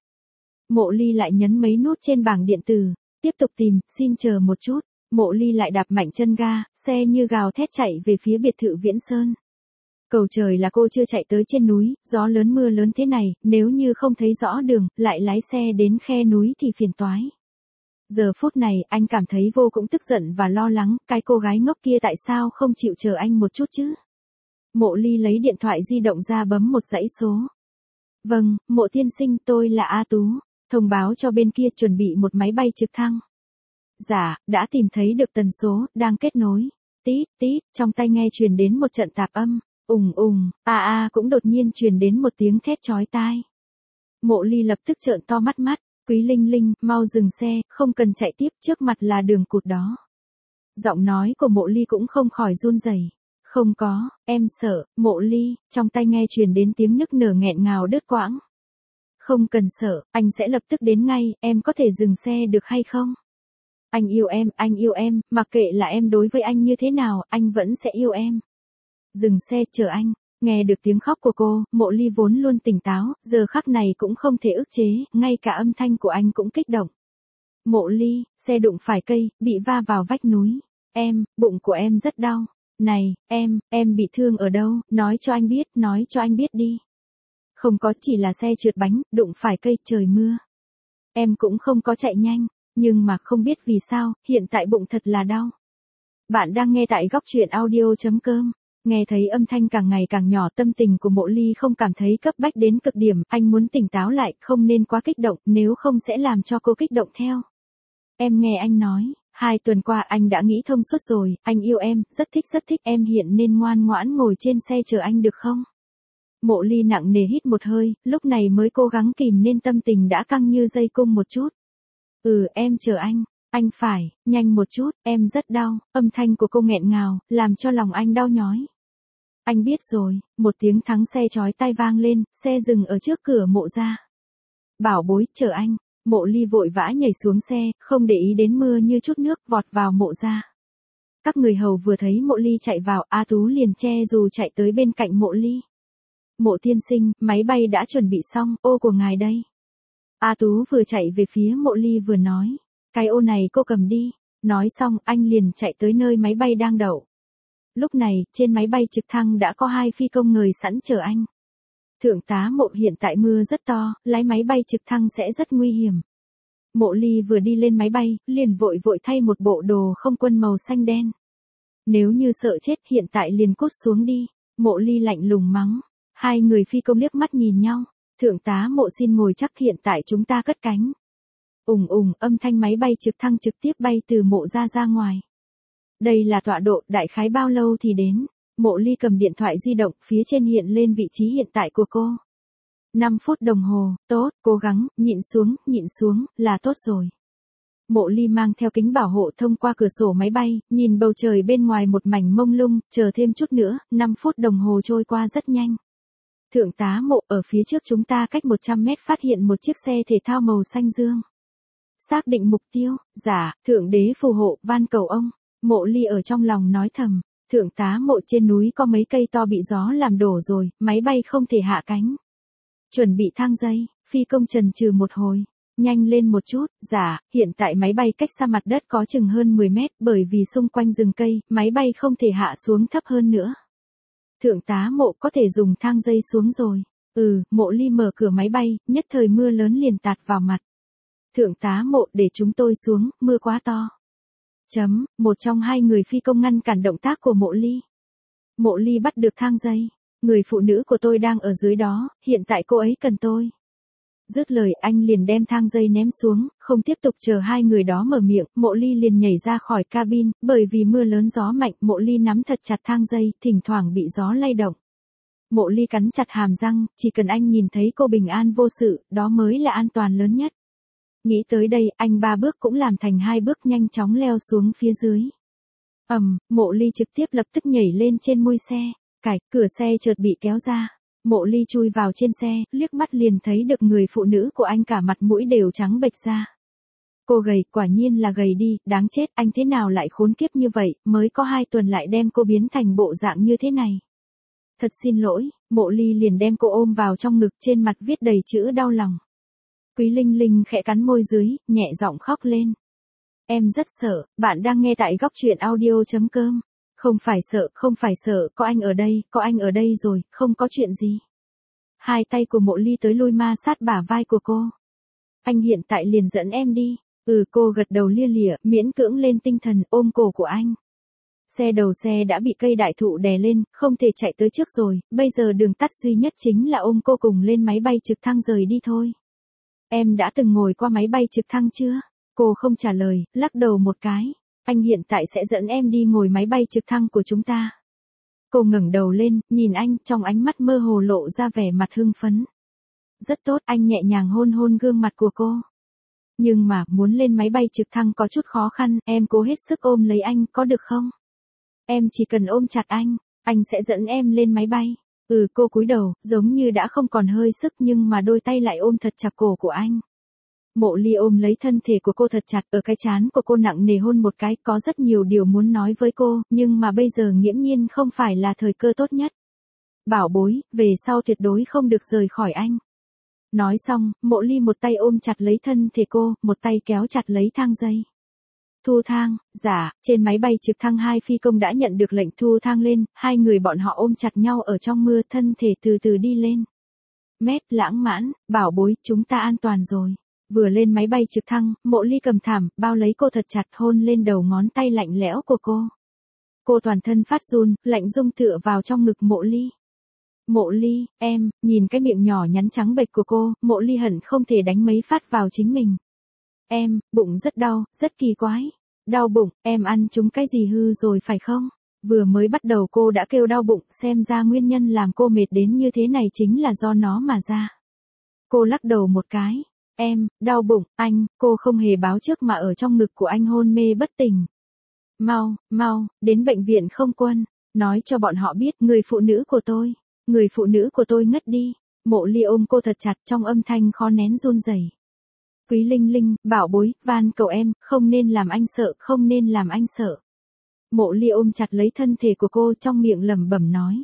Mộ Ly lại nhấn mấy nút trên bảng điện tử, tiếp tục tìm, xin chờ một chút. Mộ Ly lại đạp mạnh chân ga, xe như gào thét chạy về phía biệt thự Viễn Sơn. Cầu trời là cô chưa chạy tới trên núi, gió lớn mưa lớn thế này, nếu như không thấy rõ đường, lại lái xe đến khe núi thì phiền toái. Giờ phút này, anh cảm thấy vô cùng tức giận và lo lắng, cái cô gái ngốc kia tại sao không chịu chờ anh một chút chứ? Mộ Ly lấy điện thoại di động ra bấm một dãy số. Vâng, Mộ tiên sinh, tôi là A Tú, thông báo cho bên kia chuẩn bị một máy bay trực thăng. Dạ, đã tìm thấy được tần số, đang kết nối. Tít, tít, trong tai nghe truyền đến một trận tạp âm. Ùng ùng, a a cũng đột nhiên truyền đến một tiếng thét chói tai. Mộ Ly lập tức trợn to mắt mắt, Quý Linh Linh, mau dừng xe, không cần chạy tiếp, trước mặt là đường cụt đó. Giọng nói của Mộ Ly cũng không khỏi run rẩy. Không có, em sợ, Mộ Ly, trong tai nghe truyền đến tiếng nức nở nghẹn ngào đứt quãng. Không cần sợ, anh sẽ lập tức đến ngay, em có thể dừng xe được hay không? Anh yêu em, anh yêu em, mặc kệ là em đối với anh như thế nào, anh vẫn sẽ yêu em. Dừng xe chờ anh. Nghe được tiếng khóc của cô, Mộ Ly vốn luôn tỉnh táo, giờ khắc này cũng không thể ức chế, ngay cả âm thanh của anh cũng kích động. Mộ Ly, xe đụng phải cây, bị va vào vách núi. Em, bụng của em rất đau. Này, em, em bị thương ở đâu, nói cho anh biết, nói cho anh biết đi. Không có, chỉ là xe trượt bánh, đụng phải cây, trời mưa. Em cũng không có chạy nhanh, nhưng mà không biết vì sao, hiện tại bụng thật là đau. Bạn đang nghe tại góc truyện audio.com. Nghe thấy âm thanh càng ngày càng nhỏ, tâm tình của Mộ Ly không cảm thấy cấp bách đến cực điểm, anh muốn tỉnh táo lại, không nên quá kích động, nếu không sẽ làm cho cô kích động theo. Em nghe anh nói, hai tuần qua anh đã nghĩ thông suốt rồi, anh yêu em, rất thích rất thích, em hiện nên ngoan ngoãn ngồi trên xe chờ anh được không? Mộ Ly nặng nề hít một hơi, lúc này mới cố gắng kìm nên tâm tình đã căng như dây cung một chút. Ừ, em chờ anh. Anh phải, nhanh một chút, em rất đau, âm thanh của cô nghẹn ngào, làm cho lòng anh đau nhói. Anh biết rồi, một tiếng thắng xe chói tai vang lên, xe dừng ở trước cửa Mộ gia. bảo bối, chờ anh. Mộ Ly vội vã nhảy xuống xe, không để ý đến mưa như chút nước, vọt vào mộ gia. Các người hầu vừa thấy Mộ Ly chạy vào, A Tú liền che dù chạy tới bên cạnh Mộ Ly. Mộ tiên sinh, máy bay đã chuẩn bị xong, ô của ngài đây. A Tú vừa chạy về phía Mộ Ly vừa nói. Cái ô này cô cầm đi. Nói xong, anh liền chạy tới nơi máy bay đang đậu. Lúc này, trên máy bay trực thăng đã có hai phi công ngồi sẵn chờ anh. Thượng tá Mộ, hiện tại mưa rất to, lái máy bay trực thăng sẽ rất nguy hiểm. Mộ Ly vừa đi lên máy bay, liền vội vội thay một bộ đồ không quân màu xanh đen. Nếu như sợ chết hiện tại liền cút xuống đi. Mộ Ly lạnh lùng mắng. Hai người phi công liếc mắt nhìn nhau. Thượng tá Mộ xin ngồi chắc, hiện tại chúng ta cất cánh. Ùng ùng, âm thanh máy bay trực thăng trực tiếp bay từ mộ ra ra ngoài. Đây là tọa độ, đại khái bao lâu thì đến. Mộ Ly cầm điện thoại di động, phía trên hiện lên vị trí hiện tại của cô. năm phút đồng hồ, tốt, cố gắng, nhịn xuống, nhịn xuống, là tốt rồi. Mộ Ly mang theo kính bảo hộ thông qua cửa sổ máy bay, nhìn bầu trời bên ngoài một mảnh mông lung, chờ thêm chút nữa, năm phút đồng hồ trôi qua rất nhanh. Thượng tá Mộ, ở phía trước chúng ta cách một trăm mét phát hiện một chiếc xe thể thao màu xanh dương. Xác định mục tiêu, dạ, thượng đế phù hộ, van cầu ông. Mộ Ly ở trong lòng nói thầm, thượng tá Mộ, trên núi có mấy cây to bị gió làm đổ rồi, máy bay không thể hạ cánh. Chuẩn bị thang dây, phi công chần chừ một hồi. Nhanh lên một chút, dạ, hiện tại máy bay cách xa mặt đất có chừng hơn mười mét, bởi vì xung quanh rừng cây, máy bay không thể hạ xuống thấp hơn nữa. Thượng tá Mộ, có thể dùng thang dây xuống rồi. Ừ, Mộ Ly mở cửa máy bay, nhất thời mưa lớn liền tạt vào mặt. Thượng tá Mộ, để chúng tôi xuống, mưa quá to. Chấm, một trong hai người phi công ngăn cản động tác của Mộ Ly. Mộ Ly bắt được thang dây. Người phụ nữ của tôi đang ở dưới đó, hiện tại cô ấy cần tôi. Dứt lời anh liền đem thang dây ném xuống, không tiếp tục chờ hai người đó mở miệng, Mộ Ly liền nhảy ra khỏi cabin, bởi vì mưa lớn gió mạnh, Mộ Ly nắm thật chặt thang dây, thỉnh thoảng bị gió lay động. Mộ Ly cắn chặt hàm răng, chỉ cần anh nhìn thấy cô bình an vô sự, đó mới là an toàn lớn nhất. Nghĩ tới đây, anh ba bước cũng làm thành hai bước nhanh chóng leo xuống phía dưới. Ầm, Mộ Ly trực tiếp lập tức nhảy lên trên mui xe, cạch, cửa xe chợt bị kéo ra. Mộ Ly chui vào trên xe, liếc mắt liền thấy được người phụ nữ của anh cả mặt mũi đều trắng bệch ra. Cô gầy, quả nhiên là gầy đi, đáng chết, anh thế nào lại khốn kiếp như vậy, mới có hai tuần lại đem cô biến thành bộ dạng như thế này. Thật xin lỗi, Mộ Ly liền đem cô ôm vào trong ngực, trên mặt viết đầy chữ đau lòng. Quý Linh Linh khẽ cắn môi dưới, nhẹ giọng khóc lên. Em rất sợ, bạn đang nghe tại góc truyện audio chấm com. Không phải sợ, không phải sợ, có anh ở đây, có anh ở đây rồi, không có chuyện gì. Hai tay của Mộ Ly tới lui ma sát bả vai của cô. Anh hiện tại liền dẫn em đi. Ừ, cô gật đầu lia lịa, miễn cưỡng lên tinh thần, ôm cổ của anh. Xe đầu xe đã bị cây đại thụ đè lên, không thể chạy tới trước rồi, bây giờ đường tắt duy nhất chính là ôm cô cùng lên máy bay trực thăng rời đi thôi. Em đã từng ngồi qua máy bay trực thăng chưa? Cô không trả lời, lắc đầu một cái. Anh hiện tại sẽ dẫn em đi ngồi máy bay trực thăng của chúng ta. Cô ngẩng đầu lên, nhìn anh, trong ánh mắt mơ hồ lộ ra vẻ mặt hưng phấn. Rất tốt, anh nhẹ nhàng hôn hôn gương mặt của cô. Nhưng mà, muốn lên máy bay trực thăng có chút khó khăn, em cố hết sức ôm lấy anh, có được không? Em chỉ cần ôm chặt anh, anh sẽ dẫn em lên máy bay. Ừ, cô cúi đầu, giống như đã không còn hơi sức nhưng mà đôi tay lại ôm thật chặt cổ của anh. Mộ Ly ôm lấy thân thể của cô thật chặt, ở cái trán của cô nặng nề hôn một cái, có rất nhiều điều muốn nói với cô, nhưng mà bây giờ nghiễm nhiên không phải là thời cơ tốt nhất. Bảo bối, về sau tuyệt đối không được rời khỏi anh. Nói xong, Mộ Ly một tay ôm chặt lấy thân thể cô, một tay kéo chặt lấy thang dây. Thu thang, dạ, trên máy bay trực thăng hai phi công đã nhận được lệnh thu thang lên, hai người bọn họ ôm chặt nhau ở trong mưa, thân thể từ từ đi lên. Mét, lãng mãn, bảo bối, chúng ta an toàn rồi. Vừa lên máy bay trực thăng, Mộ Ly cầm thảm, bao lấy cô thật chặt, hôn lên đầu ngón tay lạnh lẽo của cô. Cô toàn thân phát run, lạnh rung tựa vào trong ngực Mộ Ly. Mộ Ly, em, nhìn cái miệng nhỏ nhắn trắng bệch của cô, Mộ Ly hận không thể đánh mấy phát vào chính mình. Em, bụng rất đau, rất kỳ quái. Đau bụng, em ăn chúng cái gì hư rồi phải không? Vừa mới bắt đầu cô đã kêu đau bụng, xem ra nguyên nhân làm cô mệt đến như thế này chính là do nó mà ra. Cô lắc đầu một cái. Em, đau bụng, anh, cô không hề báo trước mà ở trong ngực của anh hôn mê bất tỉnh. Mau, mau, đến bệnh viện không quân, nói cho bọn họ biết người phụ nữ của tôi, người phụ nữ của tôi ngất đi. Mộ Ly ôm cô thật chặt, trong âm thanh khó nén run rẩy. Quý Linh Linh, bảo bối, van cầu em, không nên làm anh sợ, không nên làm anh sợ. Mộ Ly ôm chặt lấy thân thể của cô, trong miệng lẩm bẩm nói.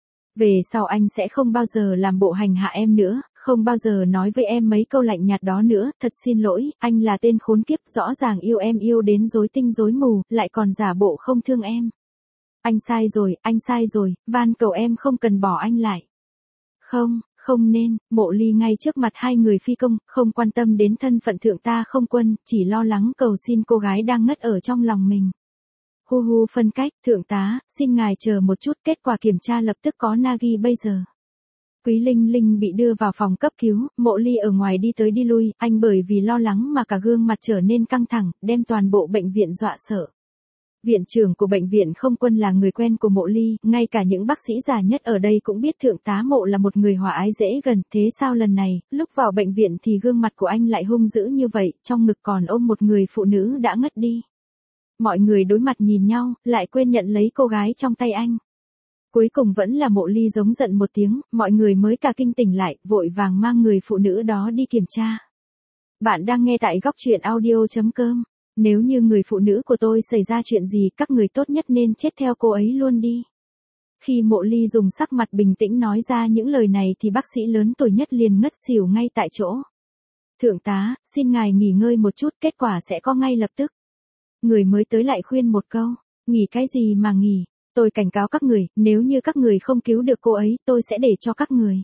Về sau anh sẽ không bao giờ làm bộ hành hạ em nữa, không bao giờ nói với em mấy câu lạnh nhạt đó nữa, thật xin lỗi, anh là tên khốn kiếp, rõ ràng yêu em yêu đến rối tinh rối mù, lại còn giả bộ không thương em. Anh sai rồi, anh sai rồi, van cầu em không cần bỏ anh lại. Không, không nên, Mộ Ly ngay trước mặt hai người phi công, không quan tâm đến thân phận thượng tá không quân, chỉ lo lắng cầu xin cô gái đang ngất ở trong lòng mình. Hu hu phân cách, thượng tá, xin ngài chờ một chút, kết quả kiểm tra lập tức có Nagi bây giờ. Quý Linh Linh bị đưa vào phòng cấp cứu, Mộ Ly ở ngoài đi tới đi lui, anh bởi vì lo lắng mà cả gương mặt trở nên căng thẳng, đem toàn bộ bệnh viện dọa sợ. Viện trưởng của bệnh viện không quân là người quen của Mộ Ly, ngay cả những bác sĩ già nhất ở đây cũng biết thượng tá Mộ là một người hòa ái dễ gần, thế sao lần này, lúc vào bệnh viện thì gương mặt của anh lại hung dữ như vậy, trong ngực còn ôm một người phụ nữ đã ngất đi. Mọi người đối mặt nhìn nhau, lại quên nhận lấy cô gái trong tay anh. Cuối cùng vẫn là Mộ Ly giống giận một tiếng, mọi người mới cả kinh tỉnh lại, vội vàng mang người phụ nữ đó đi kiểm tra. Bạn đang nghe tại góc truyện audio chấm com. Nếu như người phụ nữ của tôi xảy ra chuyện gì, các người tốt nhất nên chết theo cô ấy luôn đi. Khi Mộ Ly dùng sắc mặt bình tĩnh nói ra những lời này thì bác sĩ lớn tuổi nhất liền ngất xỉu ngay tại chỗ. Thượng tá, xin ngài nghỉ ngơi một chút, kết quả sẽ có ngay lập tức. Người mới tới lại khuyên một câu, nghỉ cái gì mà nghỉ, tôi cảnh cáo các người, nếu như các người không cứu được cô ấy, tôi sẽ để cho các người.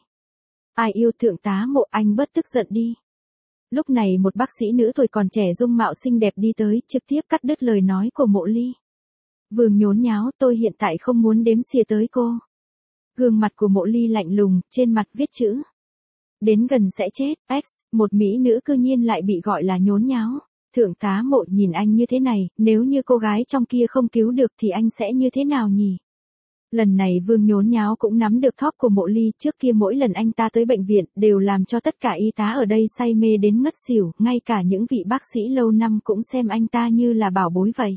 Ai yêu thượng tá Mộ, anh bớt tức giận đi. Lúc này một bác sĩ nữ tuổi còn trẻ dung mạo xinh đẹp đi tới, trực tiếp cắt đứt lời nói của Mộ Ly. Vương nhốn nháo, tôi hiện tại không muốn đếm xỉa tới cô. Gương mặt của Mộ Ly lạnh lùng, trên mặt viết chữ. Đến gần sẽ chết, X, một mỹ nữ cư nhiên lại bị gọi là nhốn nháo. Thượng tá Mộ nhìn anh như thế này, nếu như cô gái trong kia không cứu được thì anh sẽ như thế nào nhỉ? Lần này Vương nhốn nháo cũng nắm được thóp của Mộ Ly, trước kia mỗi lần anh ta tới bệnh viện đều làm cho tất cả y tá ở đây say mê đến ngất xỉu, ngay cả những vị bác sĩ lâu năm cũng xem anh ta như là bảo bối vậy.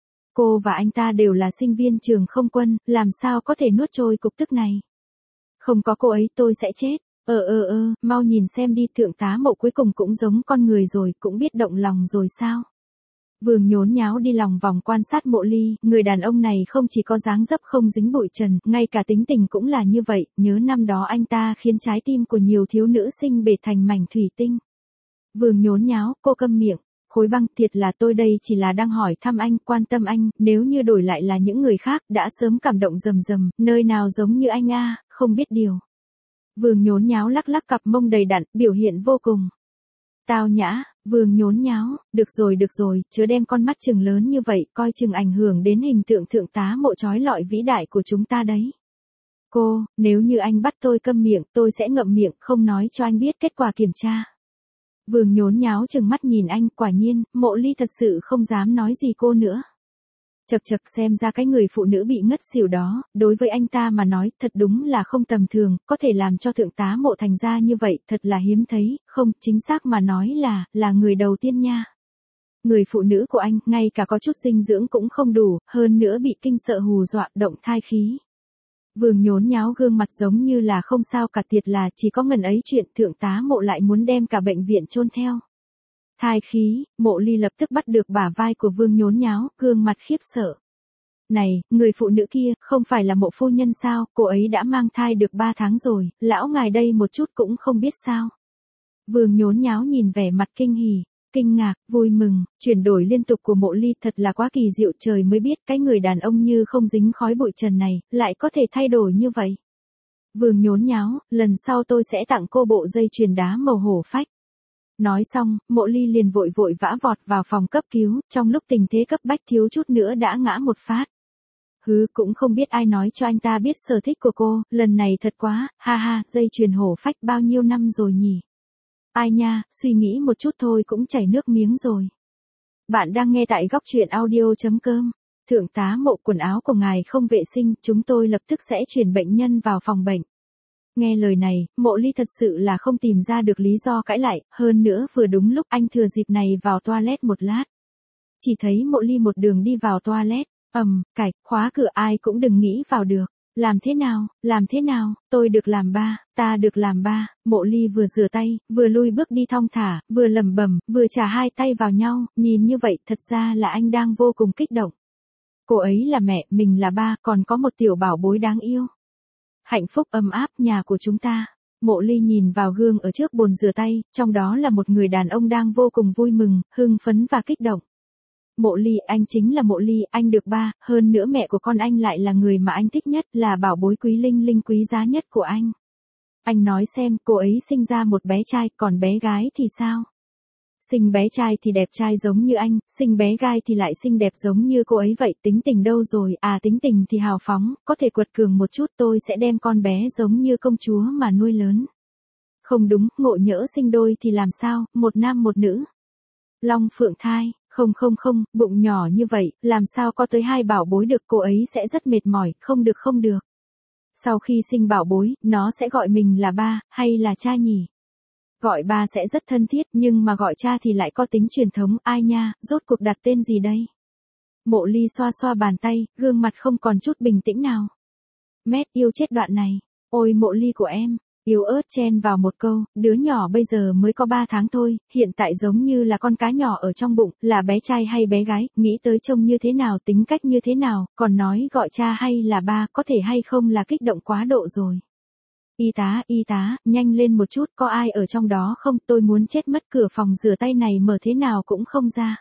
Cô và anh ta đều là sinh viên trường không quân, làm sao có thể nuốt trôi cục tức này? Không có cô ấy tôi sẽ chết. Ờ ờ ờ, mau nhìn xem đi, thượng tá Mộ cuối cùng cũng giống con người rồi, cũng biết động lòng rồi sao? Vương nhốn nháo đi lòng vòng quan sát Mộ Ly, người đàn ông này không chỉ có dáng dấp không dính bụi trần, ngay cả tính tình cũng là như vậy, nhớ năm đó anh ta khiến trái tim của nhiều thiếu nữ sinh bể thành mảnh thủy tinh. Vương nhốn nháo, cô câm miệng, khối băng, thiệt là tôi đây chỉ là đang hỏi thăm anh, quan tâm anh, nếu như đổi lại là những người khác, đã sớm cảm động rầm rầm, nơi nào giống như anh a, không biết điều. Vương nhốn nháo lắc lắc cặp mông đầy đặn, biểu hiện vô cùng tao nhã. Vương nhốn nháo, được rồi được rồi, chớ đem con mắt chừng lớn như vậy, coi chừng ảnh hưởng đến hình tượng thượng tá Mộ trói lọi vĩ đại của chúng ta đấy. Cô, nếu như anh bắt tôi câm miệng, tôi sẽ ngậm miệng, không nói cho anh biết kết quả kiểm tra. Vương nhốn nháo chừng mắt nhìn anh, quả nhiên, Mộ Ly thật sự không dám nói gì cô nữa. Chật chật, xem ra cái người phụ nữ bị ngất xỉu đó, đối với anh ta mà nói, thật đúng là không tầm thường, có thể làm cho thượng tá Mộ thành ra như vậy, thật là hiếm thấy, không, chính xác mà nói là, là người đầu tiên nha. Người phụ nữ của anh, ngay cả có chút dinh dưỡng cũng không đủ, hơn nữa bị kinh sợ hù dọa, động thai khí. Vương nhốn nháo gương mặt giống như là không sao cả, tiệt là chỉ có ngần ấy chuyện, thượng tá Mộ lại muốn đem cả bệnh viện chôn theo. Thai khí, Mộ Ly lập tức bắt được bả vai của Vương nhốn nháo, gương mặt khiếp sợ. Này, người phụ nữ kia, không phải là Mộ phu nhân sao, cô ấy đã mang thai được ba tháng rồi, lão ngài đây một chút cũng không biết sao. Vương nhốn nháo nhìn vẻ mặt kinh hỉ, kinh ngạc, vui mừng, chuyển đổi liên tục của Mộ Ly thật là quá kỳ diệu, trời mới biết cái người đàn ông như không dính khói bụi trần này, lại có thể thay đổi như vậy. Vương nhốn nháo, lần sau tôi sẽ tặng cô bộ dây chuyền đá màu hổ phách. Nói xong, Mộ Ly liền vội vội vã vọt vào phòng cấp cứu, trong lúc tình thế cấp bách thiếu chút nữa đã ngã một phát. Hứ, cũng không biết ai nói cho anh ta biết sở thích của cô, lần này thật quá, ha ha, dây chuyền hổ phách bao nhiêu năm rồi nhỉ? Ai nha, suy nghĩ một chút thôi cũng chảy nước miếng rồi. Bạn đang nghe tại góc truyện audio chấm com. Thượng tá Mộ, quần áo của ngài không vệ sinh, chúng tôi lập tức sẽ chuyển bệnh nhân vào phòng bệnh. Nghe lời này, Mộ Ly thật sự là không tìm ra được lý do cãi lại, hơn nữa vừa đúng lúc anh thừa dịp này vào toilet một lát. Chỉ thấy Mộ Ly một đường đi vào toilet, ầm, cạch, khóa cửa ai cũng đừng nghĩ vào được. Làm thế nào, làm thế nào, tôi được làm ba, ta được làm ba, Mộ Ly vừa rửa tay, vừa lui bước đi thong thả, vừa lẩm bẩm, vừa chà hai tay vào nhau, nhìn như vậy thật ra là anh đang vô cùng kích động. Cô ấy là mẹ, mình là ba, còn có một tiểu bảo bối đáng yêu. Hạnh phúc ấm áp nhà của chúng ta. Mộ Ly nhìn vào gương ở trước bồn rửa tay, trong đó là một người đàn ông đang vô cùng vui mừng, hưng phấn và kích động. Mộ Ly, anh chính là Mộ Ly, anh được ba, hơn nữa mẹ của con anh lại là người mà anh thích nhất, là bảo bối quý linh linh quý giá nhất của anh. Anh nói xem, cô ấy sinh ra một bé trai, còn bé gái thì sao? Sinh bé trai thì đẹp trai giống như anh, sinh bé gái thì lại xinh đẹp giống như cô ấy vậy, tính tình đâu rồi, à tính tình thì hào phóng, có thể quật cường một chút, tôi sẽ đem con bé giống như công chúa mà nuôi lớn. Không đúng, ngộ nhỡ sinh đôi thì làm sao, một nam một nữ. Long phượng thai, không không không, bụng nhỏ như vậy, làm sao có tới hai bảo bối được, cô ấy sẽ rất mệt mỏi, không được không được. Sau khi sinh bảo bối, nó sẽ gọi mình là ba, hay là cha nhỉ? Gọi ba sẽ rất thân thiết, nhưng mà gọi cha thì lại có tính truyền thống, ai nha, rốt cuộc đặt tên gì đây? Mộ Ly xoa xoa bàn tay, gương mặt không còn chút bình tĩnh nào. Mét yêu chết đoạn này, ôi Mộ Ly của em, yếu ớt chen vào một câu, đứa nhỏ bây giờ mới có ba tháng thôi, hiện tại giống như là con cá nhỏ ở trong bụng, là bé trai hay bé gái, nghĩ tới trông như thế nào, tính cách như thế nào, còn nói gọi cha hay là ba, có thể hay không là kích động quá độ rồi. Y tá, y tá, nhanh lên một chút, có ai ở trong đó không, tôi muốn chết mất, cửa phòng rửa tay này mở thế nào cũng không ra.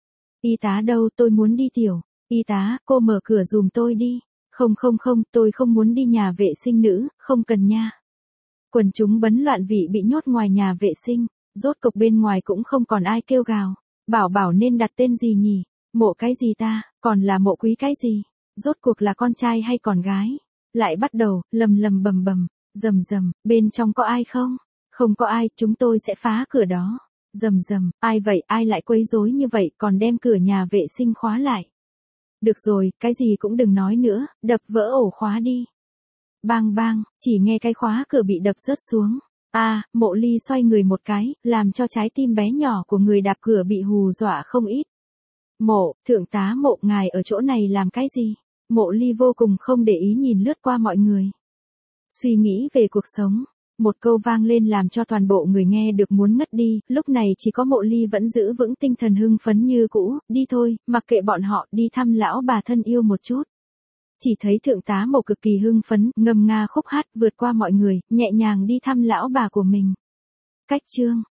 Y tá đâu, tôi muốn đi tiểu. Y tá, cô mở cửa giùm tôi đi. Không không không, tôi không muốn đi nhà vệ sinh nữ, không cần nha. Quần chúng bấn loạn vị bị nhốt ngoài nhà vệ sinh, rốt cục bên ngoài cũng không còn ai kêu gào. Bảo bảo nên đặt tên gì nhỉ? Mộ cái gì ta, còn là Mộ Quý cái gì? Rốt cuộc là con trai hay con gái? Lại bắt đầu, lầm lầm bầm bầm. Rầm rầm, bên trong có ai không? Không có ai, chúng tôi sẽ phá cửa đó. Rầm rầm, ai vậy, ai lại quấy rối như vậy, còn đem cửa nhà vệ sinh khóa lại. Được rồi, cái gì cũng đừng nói nữa, đập vỡ ổ khóa đi. Bang bang, chỉ nghe cái khóa cửa bị đập rớt xuống. A, à, Mộ Ly xoay người một cái, làm cho trái tim bé nhỏ của người đạp cửa bị hù dọa không ít. Mộ, thượng tá Mộ, ngài ở chỗ này làm cái gì? Mộ Ly vô cùng không để ý nhìn lướt qua mọi người. Suy nghĩ về cuộc sống, một câu vang lên làm cho toàn bộ người nghe được muốn ngất đi, lúc này chỉ có Mộ Ly vẫn giữ vững tinh thần hưng phấn như cũ, đi thôi, mặc kệ bọn họ, đi thăm lão bà thân yêu một chút. Chỉ thấy thượng tá Mộ cực kỳ hưng phấn, ngâm nga khúc hát, vượt qua mọi người, nhẹ nhàng đi thăm lão bà của mình. Cách chương